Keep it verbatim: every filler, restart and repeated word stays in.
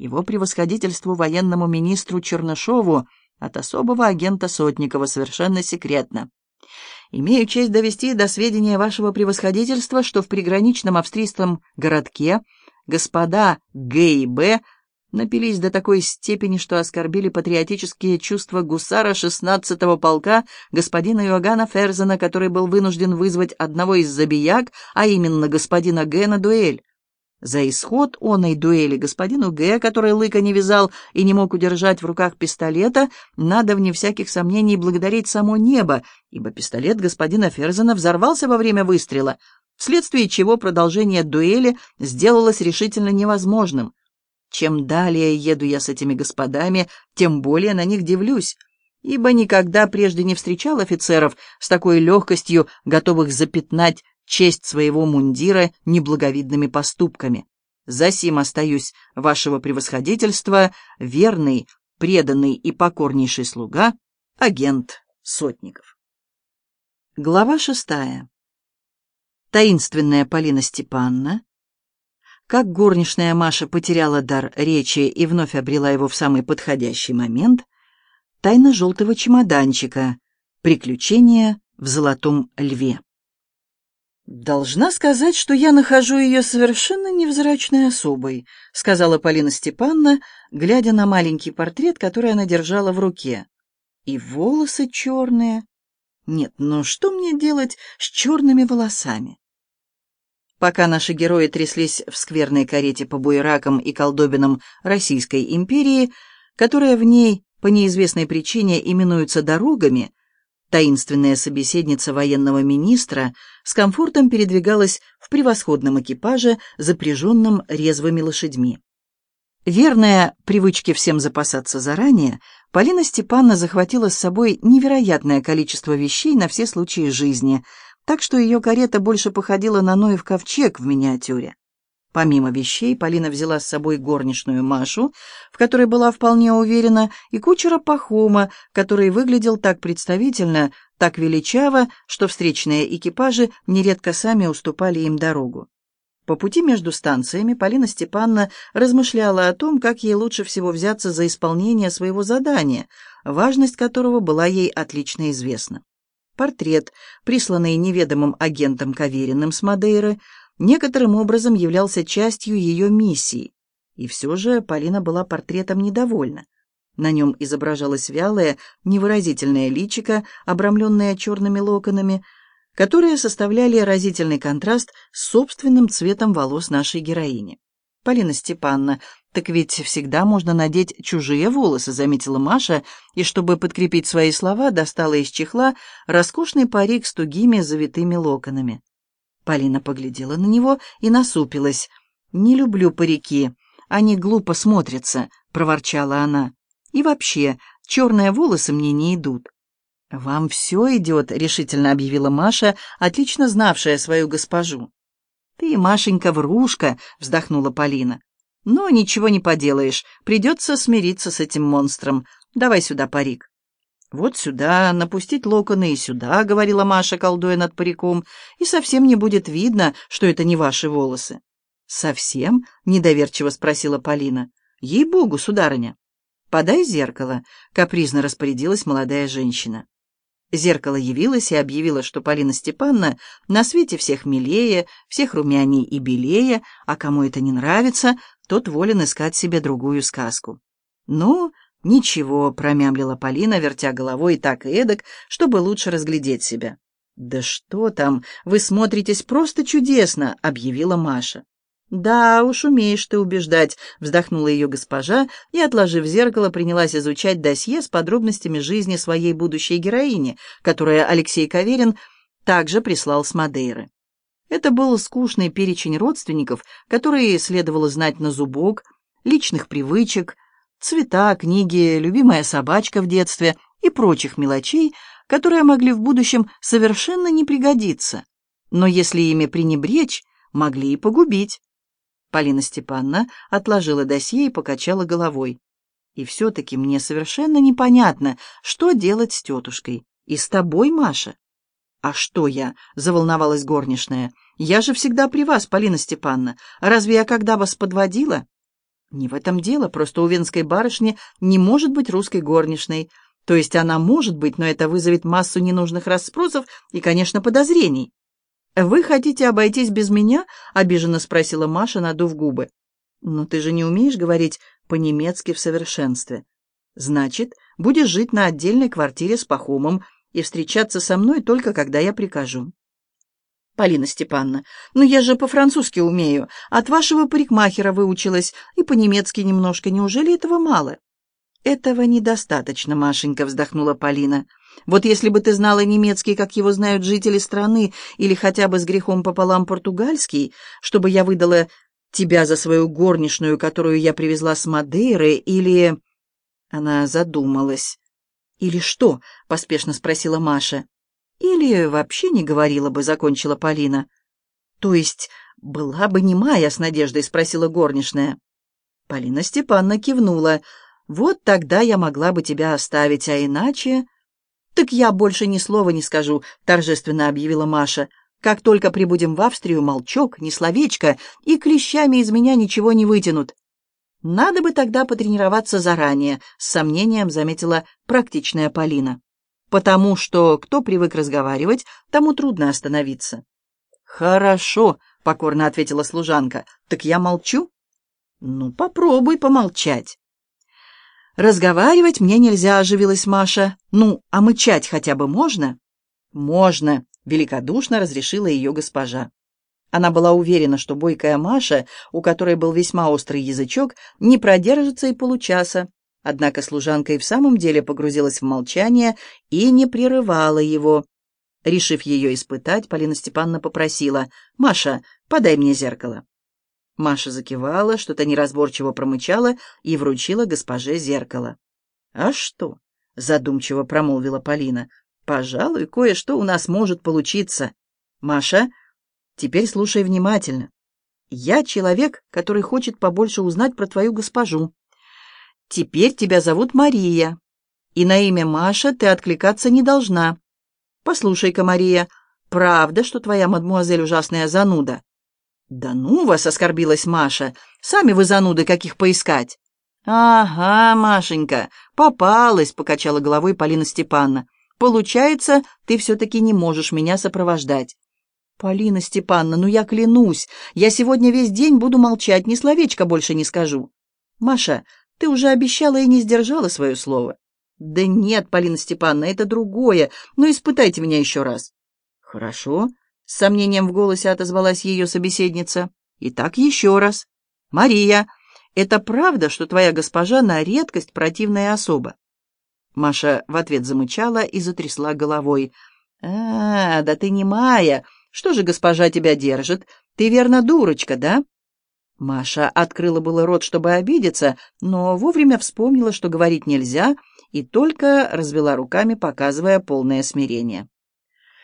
его превосходительству военному министру Чернышову от особого агента Сотникова, совершенно секретно. Имею честь довести до сведения вашего превосходительства, что в приграничном австрийском городке господа Г и Б напились до такой степени, что оскорбили патриотические чувства гусара шестнадцатого полка господина Иоганна Ферзена, который был вынужден вызвать одного из забияк, а именно господина Г, на дуэль. За исход оной дуэли господину Г, который лыка не вязал и не мог удержать в руках пистолета, надо, вне всяких сомнений, благодарить само небо, ибо пистолет господина Ферзена взорвался во время выстрела, вследствие чего продолжение дуэли сделалось решительно невозможным. Чем далее еду я с этими господами, тем более на них дивлюсь, ибо никогда прежде не встречал офицеров с такой легкостью, готовых запятнать честь своего мундира неблаговидными поступками. Засим остаюсь, вашего превосходительства, верный, преданный и покорнейший слуга, агент Сотников. Глава шестая. Таинственная Полина Степановна, как горничная Маша потеряла дар речи и вновь обрела его в самый подходящий момент, тайна желтого чемоданчика, приключения в Золотом Льве. «Должна сказать, что я нахожу ее совершенно невзрачной особой», сказала Полина Степановна, глядя на маленький портрет, который она держала в руке. «И волосы черные. Нет, но что мне делать с черными волосами?» Пока наши герои тряслись в скверной карете по буеракам и колдобинам Российской империи, которая в ней по неизвестной причине именуется дорогами, таинственная собеседница военного министра с комфортом передвигалась в превосходном экипаже, запряженном резвыми лошадьми. Верная привычке всем запасаться заранее, Полина Степановна захватила с собой невероятное количество вещей на все случаи жизни, так что ее карета больше походила на Ноев ковчег в миниатюре. Помимо вещей, Полина взяла с собой горничную Машу, в которой была вполне уверена, и кучера Пахома, который выглядел так представительно, так величаво, что встречные экипажи нередко сами уступали им дорогу. По пути между станциями Полина Степановна размышляла о том, как ей лучше всего взяться за исполнение своего задания, важность которого была ей отлично известна. Портрет, присланный неведомым агентом Кавериным с Мадейры, некоторым образом являлся частью ее миссии. И все же Полина была портретом недовольна. На нем изображалось вялое, невыразительное личико, обрамленное черными локонами, которые составляли разительный контраст с собственным цветом волос нашей героини. «Полина Степановна, так ведь всегда можно надеть чужие волосы», — заметила Маша, и, чтобы подкрепить свои слова, достала из чехла роскошный парик с тугими завитыми локонами. Полина поглядела на него и насупилась. «Не люблю парики, они глупо смотрятся», — проворчала она. «И вообще, черные волосы мне не идут». «Вам все идет», — решительно объявила Маша, отлично знавшая свою госпожу. «Ты, Машенька, врушка», — вздохнула Полина. «Но ничего не поделаешь, придется смириться с этим монстром. Давай сюда парик». «Вот сюда, напустить локоны и сюда», — говорила Маша, колдуя над париком, «и совсем не будет видно, что это не ваши волосы». «Совсем?» — недоверчиво спросила Полина. «Ей-богу, сударыня». «Подай зеркало», — капризно распорядилась молодая женщина. Зеркало явилось и объявило, что Полина Степановна на свете всех милее, всех румяней и белее, а кому это не нравится, тот волен искать себе другую сказку. «Ну, ничего», — промямлила Полина, вертя головой так и эдак, чтобы лучше разглядеть себя. «Да что там, вы смотритесь просто чудесно», — объявила Маша. «Да уж, умеешь ты убеждать», — вздохнула ее госпожа и, отложив зеркало, принялась изучать досье с подробностями жизни своей будущей героини, которое Алексей Каверин также прислал с Мадейры. Это был скучный перечень родственников, которые следовало знать на зубок, личных привычек, цвета, книги, любимая собачка в детстве и прочих мелочей, которые могли в будущем совершенно не пригодиться, но если ими пренебречь, могли и погубить. Полина Степановна отложила досье и покачала головой. «И все-таки мне совершенно непонятно, что делать с тетушкой. И с тобой, Маша». «А что я?» — заволновалась горничная. «Я же всегда при вас, Полина Степановна. Разве я когда вас подводила?» Не в этом дело, просто у венской барышни не может быть русской горничной. То есть она может быть, но это вызовет массу ненужных расспросов и, конечно, подозрений. «Вы хотите обойтись без меня?» — обиженно спросила Маша, надув губы. «Но ты же не умеешь говорить по-немецки в совершенстве. Значит, будешь жить на отдельной квартире с Пахомом и встречаться со мной только когда я прикажу». «Полина Степановна, ну я же по-французски умею, от вашего парикмахера выучилась, и по-немецки немножко. Неужели этого мало?» «Этого недостаточно, Машенька», — вздохнула Полина. «Вот если бы ты знала немецкий, как его знают жители страны, или хотя бы с грехом пополам португальский, чтобы я выдала тебя за свою горничную, которую я привезла с Мадейры, или...» Она задумалась. «Или что?» — поспешно спросила Маша. «Или вообще не говорила бы», — закончила Полина. «То есть была бы немая?» — с надеждой спросила горничная. Полина Степановна кивнула. «Вот тогда я могла бы тебя оставить, а иначе...» «Так я больше ни слова не скажу», — торжественно объявила Маша. «Как только прибудем в Австрию, молчок, ни словечко, и клещами из меня ничего не вытянут». «Надо бы тогда потренироваться заранее», — с сомнением заметила практичная Полина. «Потому что кто привык разговаривать, тому трудно остановиться». «Хорошо», — покорно ответила служанка. «Так я молчу?» «Ну, попробуй помолчать». «Разговаривать мне нельзя», — оживилась Маша. «Ну, а мычать хотя бы можно?» «Можно», — великодушно разрешила ее госпожа. Она была уверена, что бойкая Маша, у которой был весьма острый язычок, не продержится и получаса. Однако служанка и в самом деле погрузилась в молчание и не прерывала его. Решив ее испытать, Полина Степановна попросила: «Маша, подай мне зеркало». Маша закивала, что-то неразборчиво промычала и вручила госпоже зеркало. «А что?» — задумчиво промолвила Полина. «Пожалуй, кое-что у нас может получиться. Маша, теперь слушай внимательно. Я человек, который хочет побольше узнать про твою госпожу. Теперь тебя зовут Мария, и на имя Маша ты откликаться не должна. Послушай-ка, Мария, правда, что твоя мадмуазель ужасная зануда?» «Да ну вас!» — оскорбилась Маша. «Сами вы зануды, каких поискать!» «Ага, Машенька, попалась!» — покачала головой Полина Степановна. «Получается, ты все-таки не можешь меня сопровождать». «Полина Степановна, ну я клянусь, я сегодня весь день буду молчать, ни словечко больше не скажу». «Маша, ты уже обещала и не сдержала свое слово». «Да нет, Полина Степановна, это другое, но испытайте меня еще раз». «Хорошо». С сомнением в голосе отозвалась ее собеседница. «Итак, еще раз. Мария, это правда, что твоя госпожа на редкость противная особа?» Маша в ответ замычала и затрясла головой. «А, да ты не Майя. Что же госпожа тебя держит? Ты, верно, дурочка, да?» Маша открыла было рот, чтобы обидеться, но вовремя вспомнила, что говорить нельзя, и только развела руками, показывая полное смирение.